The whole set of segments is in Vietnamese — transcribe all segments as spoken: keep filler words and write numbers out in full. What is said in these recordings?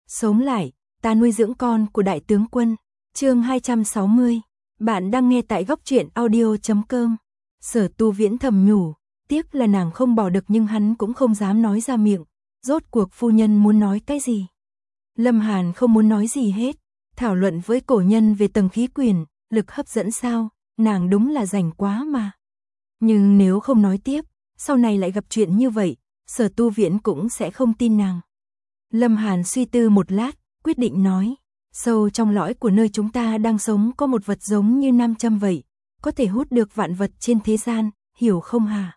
Sống lại, ta nuôi dưỡng con của đại tướng quân. Chương hai trăm sáu mươi. Bạn đang nghe tại góc truyện audio chấm com. Sở Tu Viễn thầm nhủ, tiếc là nàng không bỏ được nhưng hắn cũng không dám nói ra miệng. Rốt cuộc phu nhân muốn nói cái gì? Lâm Hàn không muốn nói gì hết. Thảo luận với cổ nhân về tầng khí quyển, lực hấp dẫn sao? Nàng đúng là rảnh quá mà. Nhưng nếu không nói tiếp, sau này lại gặp chuyện như vậy, Sở Tu Viễn cũng sẽ không tin nàng. Lâm Hàn suy tư một lát, quyết định nói, sâu trong lõi của nơi chúng ta đang sống có một vật giống như nam châm vậy, có thể hút được vạn vật trên thế gian, hiểu không hả?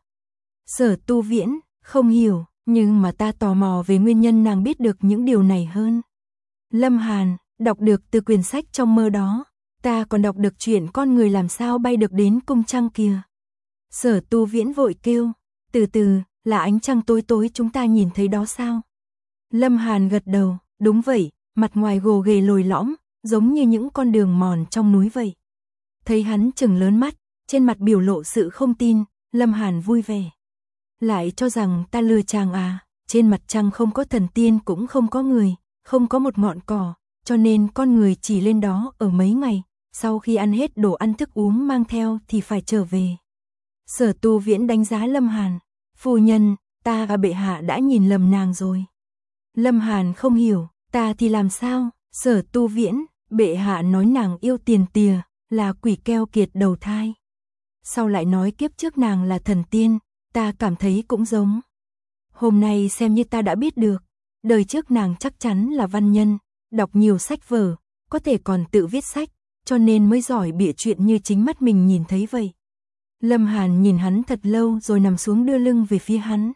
Sở Tu Viễn, không hiểu, nhưng mà ta tò mò về nguyên nhân nàng biết được những điều này hơn. Lâm Hàn, đọc được từ quyển sách trong mơ đó, ta còn đọc được chuyện con người làm sao bay được đến cung trăng kìa. Sở Tu Viễn vội kêu, từ từ, là ánh trăng tối tối chúng ta nhìn thấy đó sao? Lâm Hàn gật đầu, đúng vậy, mặt ngoài gồ ghề lồi lõm, giống như những con đường mòn trong núi vậy. Thấy hắn trừng lớn mắt, trên mặt biểu lộ sự không tin, Lâm Hàn vui vẻ. Lại cho rằng ta lừa chàng à, trên mặt trăng không có thần tiên cũng không có người, không có một ngọn cỏ, cho nên con người chỉ lên đó ở mấy ngày, sau khi ăn hết đồ ăn thức uống mang theo thì phải trở về. Sở Tu Viễn đánh giá Lâm Hàn, phu nhân, ta và bệ hạ đã nhìn lầm nàng rồi. Lâm Hàn không hiểu, ta thì làm sao? Sở Tu Viễn, bệ hạ nói nàng yêu tiền tìa, là quỷ keo kiệt đầu thai. Sau lại nói kiếp trước nàng là thần tiên, ta cảm thấy cũng giống. Hôm nay xem như ta đã biết được, đời trước nàng chắc chắn là văn nhân, đọc nhiều sách vở, có thể còn tự viết sách, cho nên mới giỏi bịa chuyện như chính mắt mình nhìn thấy vậy. Lâm Hàn nhìn hắn thật lâu rồi nằm xuống đưa lưng về phía hắn.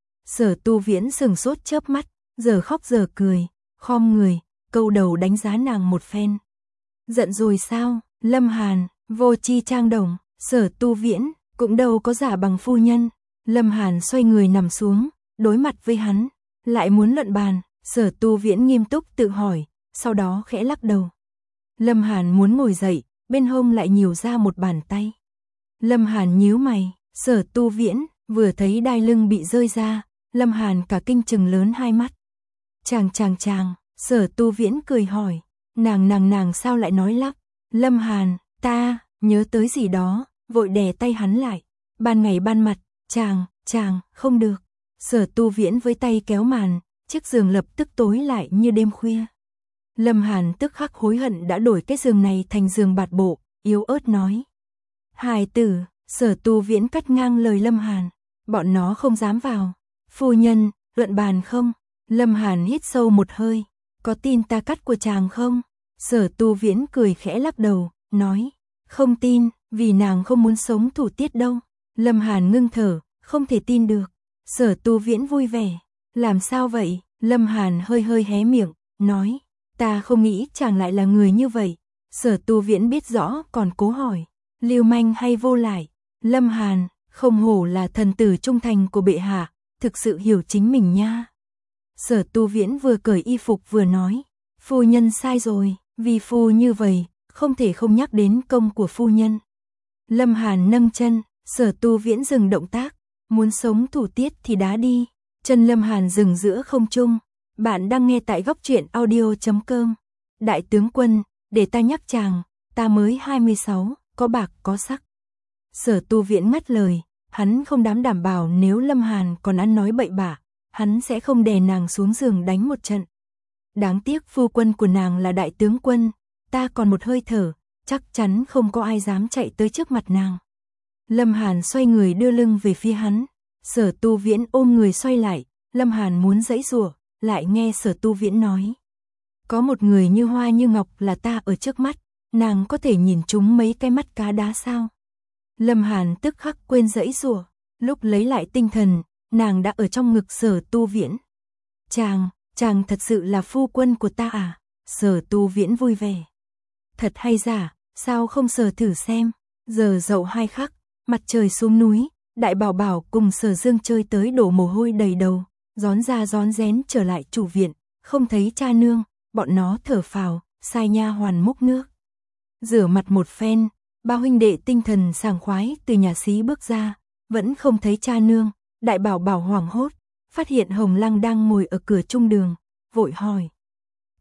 Sở Tu Viễn sừng sốt chớp mắt, giờ khóc giờ cười, khom người, câu đầu đánh giá nàng một phen. Giận rồi sao? Lâm Hàn, vô chi trang đồng, Sở Tu Viễn, cũng đâu có giả bằng phu nhân. Lâm Hàn xoay người nằm xuống, đối mặt với hắn, lại muốn luận bàn. Sở Tu Viễn nghiêm túc tự hỏi, sau đó khẽ lắc đầu. Lâm Hàn muốn ngồi dậy, bên hông lại nhiều ra một bàn tay. Lâm Hàn nhíu mày, Sở Tu Viễn, vừa thấy đai lưng bị rơi ra, Lâm Hàn cả kinh trừng lớn hai mắt. Chàng chàng chàng, Sở Tu Viễn cười hỏi, nàng nàng nàng sao lại nói lắp? Lâm Hàn, ta, nhớ tới gì đó, vội đè tay hắn lại. Ban ngày ban mặt, chàng, chàng, không được. Sở Tu Viễn với tay kéo màn, chiếc giường lập tức tối lại như đêm khuya. Lâm Hàn tức khắc hối hận đã đổi cái giường này thành giường bạt bộ, yếu ớt nói. Hài tử, Sở Tu Viễn cắt ngang lời Lâm Hàn, bọn nó không dám vào. Phu nhân, luận bàn không? Lâm Hàn hít sâu một hơi, có tin ta cắt của chàng không? Sở Tu Viễn cười khẽ lắc đầu, nói, không tin, vì nàng không muốn sống thủ tiết đâu. Lâm Hàn ngưng thở, không thể tin được. Sở Tu Viễn vui vẻ, làm sao vậy? Lâm Hàn hơi hơi hé miệng, nói, ta không nghĩ chàng lại là người như vậy. Sở Tu Viễn biết rõ còn cố hỏi, lưu manh hay vô lại? Lâm Hàn, không hổ là thần tử trung thành của bệ hạ, thực sự hiểu chính mình nha. Sở Tu Viễn vừa cởi y phục vừa nói, phu nhân sai rồi, vì phu như vậy, không thể không nhắc đến công của phu nhân. Lâm Hàn nâng chân, Sở Tu Viễn dừng động tác, muốn sống thủ tiết thì đá đi. Chân Lâm Hàn dừng giữa không trung. Bạn đang nghe tại góc truyện audio chấm com. Đại tướng quân, để ta nhắc chàng, ta mới hai mươi sáu, có bạc có sắc. Sở Tu Viễn ngắt lời, hắn không dám đảm bảo nếu Lâm Hàn còn ăn nói bậy bạ, hắn sẽ không đè nàng xuống giường đánh một trận. Đáng tiếc phu quân của nàng là đại tướng quân, ta còn một hơi thở, chắc chắn không có ai dám chạy tới trước mặt nàng. Lâm Hàn xoay người đưa lưng về phía hắn, Sở Tu Viễn ôm người xoay lại, Lâm Hàn muốn giãy giụa, lại nghe Sở Tu Viễn nói. Có một người như hoa như ngọc là ta ở trước mắt, nàng có thể nhìn trúng mấy cái mắt cá đá sao? Lâm Hàn tức khắc quên giãy giụa, lúc lấy lại tinh thần, nàng đã ở trong ngực Sở Tu Viễn. Chàng, chàng thật sự là phu quân của ta à? Sở Tu Viễn vui vẻ. Thật hay giả, sao không sờ thử xem? Giờ dậu hai khắc, mặt trời xuống núi, Đại Bảo Bảo cùng Sở Dương chơi tới đổ mồ hôi đầy đầu, rón ra rón rén trở lại chủ viện, không thấy cha nương, bọn nó thở phào, sai nha hoàn múc nước. Rửa mặt một phen, ba huynh đệ tinh thần sảng khoái từ nhà xí bước ra, vẫn không thấy cha nương. Đại Bảo Bảo hoảng hốt, phát hiện Hồng Lăng đang ngồi ở cửa trung đường, vội hỏi.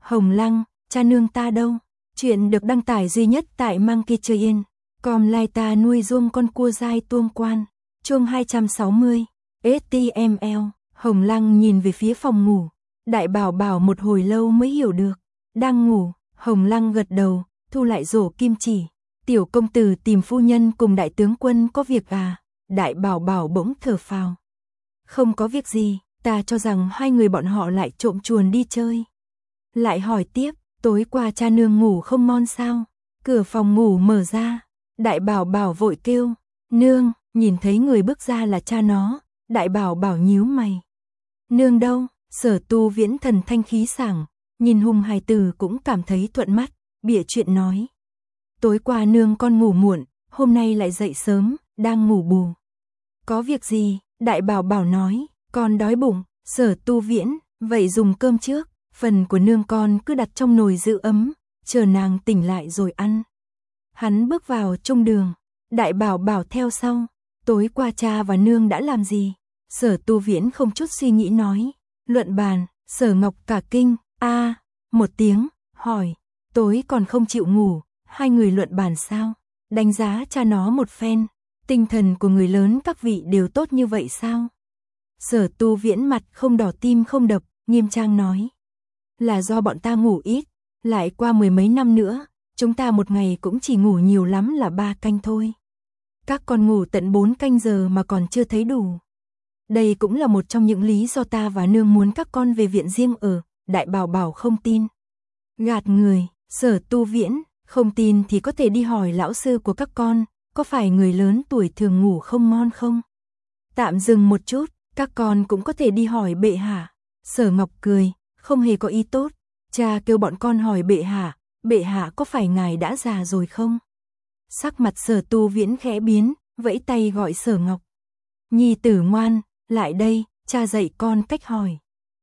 Hồng Lăng, cha nương ta đâu? Chuyện được đăng tải duy nhất tại Monkey Train. Com lai ta nuôi ruông con cua dai tuông quan. Chương hai trăm sáu mươi. ét tê em lờ. Hồng Lăng nhìn về phía phòng ngủ. Đại Bảo Bảo một hồi lâu mới hiểu được. Đang ngủ, Hồng Lăng gật đầu, thu lại rổ kim chỉ. Tiểu công tử tìm phu nhân cùng đại tướng quân có việc à? Đại Bảo Bảo bỗng thở phào. Không có việc gì, ta cho rằng hai người bọn họ lại trộm chuồn đi chơi. Lại hỏi tiếp, tối qua cha nương ngủ không ngon sao? Cửa phòng ngủ mở ra, Đại Bảo Bảo vội kêu, nương, nhìn thấy người bước ra là cha nó. Đại Bảo Bảo nhíu mày. Nương đâu? Sở Tu Viễn thần thanh khí sảng, nhìn Hùng hài tử cũng cảm thấy thuận mắt, bịa chuyện nói. Tối qua nương con ngủ muộn, hôm nay lại dậy sớm, đang ngủ bù. Có việc gì? Đại Bảo Bảo nói, con đói bụng. Sở Tu Viễn, vậy dùng cơm trước, phần của nương con cứ đặt trong nồi giữ ấm, chờ nàng tỉnh lại rồi ăn. Hắn bước vào trong đường, Đại Bảo Bảo theo sau. Tối qua cha và nương đã làm gì? Sở Tu Viễn không chút suy nghĩ nói, luận bàn. Sở Ngọc cả kinh, a, một tiếng, hỏi, tối còn không chịu ngủ, hai người luận bàn sao? Đánh giá cha nó một phen, tinh thần của người lớn các vị đều tốt như vậy sao? Sở Tu Viễn mặt không đỏ tim không đập, nghiêm trang nói, là do bọn ta ngủ ít, lại qua mười mấy năm nữa, chúng ta một ngày cũng chỉ ngủ nhiều lắm là ba canh thôi. Các con ngủ tận bốn canh giờ mà còn chưa thấy đủ. Đây cũng là một trong những lý do ta và nương muốn các con về viện riêng ở. Đại Bảo Bảo không tin. Gạt người. Sở Tu Viễn, không tin thì có thể đi hỏi lão sư của các con, có phải người lớn tuổi thường ngủ không ngon không? Tạm dừng một chút, các con cũng có thể đi hỏi bệ hạ. Sở Ngọc cười, không hề có ý tốt. Cha kêu bọn con hỏi bệ hạ, bệ hạ có phải ngài đã già rồi không? Sắc mặt Sở Tu Viễn khẽ biến, vẫy tay gọi Sở Ngọc. Nhi tử ngoan, lại đây, cha dạy con cách hỏi.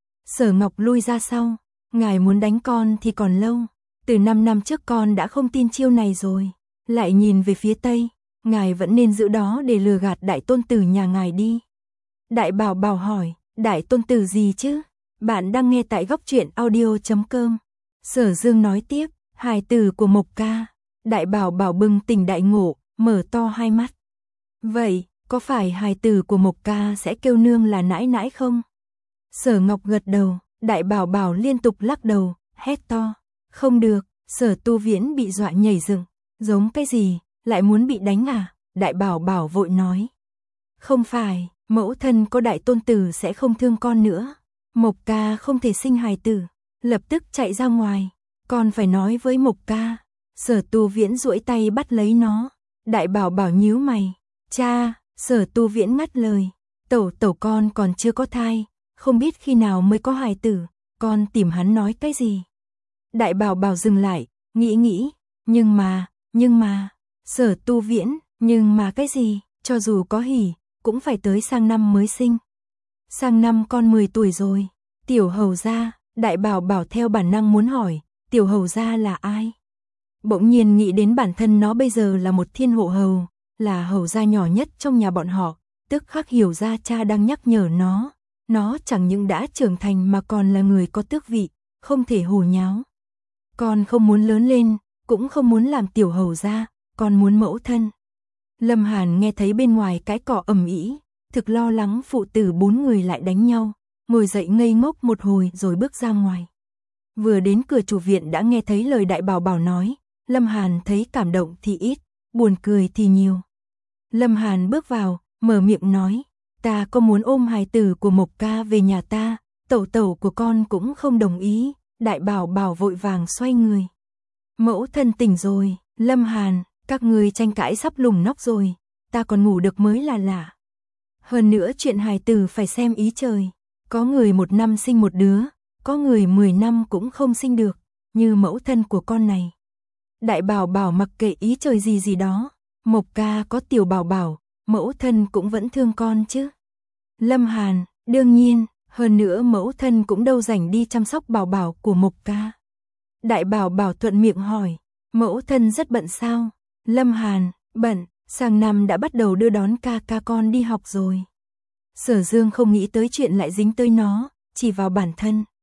Sở Ngọc lui ra sau, ngài muốn đánh con thì còn lâu. Từ năm năm trước con đã không tin chiêu này rồi. Lại nhìn về phía Tây, ngài vẫn nên giữ đó để lừa gạt đại tôn tử nhà ngài đi. Đại Bảo Bảo hỏi, đại tôn tử gì chứ? Bạn đang nghe tại góc truyện audio chấm com. Sở Dương nói tiếp, hài tử của Mộc ca. Đại Bảo Bảo bừng tỉnh đại ngộ, mở to hai mắt. Vậy, có phải hài tử của Mộc ca sẽ kêu nương là nãi nãi không? Sở Ngọc gật đầu, Đại Bảo Bảo liên tục lắc đầu, hét to. Không được. Sở Tu Viễn bị dọa nhảy dựng. Giống cái gì, lại muốn bị đánh à? Đại Bảo Bảo vội nói. Không phải, mẫu thân có đại tôn tử sẽ không thương con nữa. Mộc ca không thể sinh hài tử. Lập tức chạy ra ngoài. Con phải nói với Mộc ca. Sở Tu Viễn duỗi tay bắt lấy nó. Đại Bảo Bảo nhíu mày. Cha, Sở Tu Viễn ngắt lời. Tẩu tẩu con còn chưa có thai, không biết khi nào mới có hài tử, con tìm hắn nói cái gì? Đại Bảo Bảo dừng lại, nghĩ nghĩ, nhưng mà, nhưng mà, Sở Tu Viễn, nhưng mà cái gì, cho dù có hỉ, cũng phải tới sang năm mới sinh. Sang năm con mười tuổi rồi. Tiểu hầu gia. Đại Bảo Bảo theo bản năng muốn hỏi, tiểu hầu gia là ai? Bỗng nhiên nghĩ đến bản thân nó bây giờ là một thiên hộ hầu, là hầu gia nhỏ nhất trong nhà bọn họ, tức khắc hiểu ra cha đang nhắc nhở nó. Nó chẳng những đã trưởng thành mà còn là người có tước vị, không thể hồ nháo. Con không muốn lớn lên, cũng không muốn làm tiểu hầu gia, con muốn mẫu thân. Lâm Hàn nghe thấy bên ngoài cái cọ ầm ĩ, thực lo lắng phụ tử bốn người lại đánh nhau, ngồi dậy ngây ngốc một hồi rồi bước ra ngoài. Vừa đến cửa chủ viện đã nghe thấy lời Đại Bảo Bảo nói, Lâm Hàn thấy cảm động thì ít, buồn cười thì nhiều. Lâm Hàn bước vào, mở miệng nói, ta có muốn ôm hài tử của Mộc ca về nhà ta, tẩu tẩu của con cũng không đồng ý. Đại Bảo Bảo vội vàng xoay người. Mẫu thân tỉnh rồi. Lâm Hàn, các người tranh cãi sắp lủng nóc rồi, ta còn ngủ được mới là lạ. Hơn nữa chuyện hài tử phải xem ý trời, có người một năm sinh một đứa, có người mười năm cũng không sinh được, như mẫu thân của con này. Đại Bảo Bảo mặc kệ ý trời gì gì đó, Mộc ca có tiểu Bảo Bảo, mẫu thân cũng vẫn thương con chứ. Lâm Hàn, đương nhiên, hơn nữa mẫu thân cũng đâu rảnh đi chăm sóc Bảo Bảo của Mộc ca. Đại Bảo Bảo thuận miệng hỏi, mẫu thân rất bận sao? Lâm Hàn, bận, sang năm đã bắt đầu đưa đón ca ca con đi học rồi. Sở Dương không nghĩ tới chuyện lại dính tới nó, chỉ vào bản thân.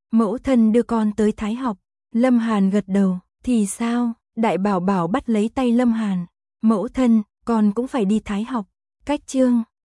Mẫu thân đưa con tới Thái học. Lâm Hàn gật đầu, thì sao? Đại Bảo Bảo bắt lấy tay Lâm Hàn. Mẫu thân, con cũng phải đi Thái học. Cách chương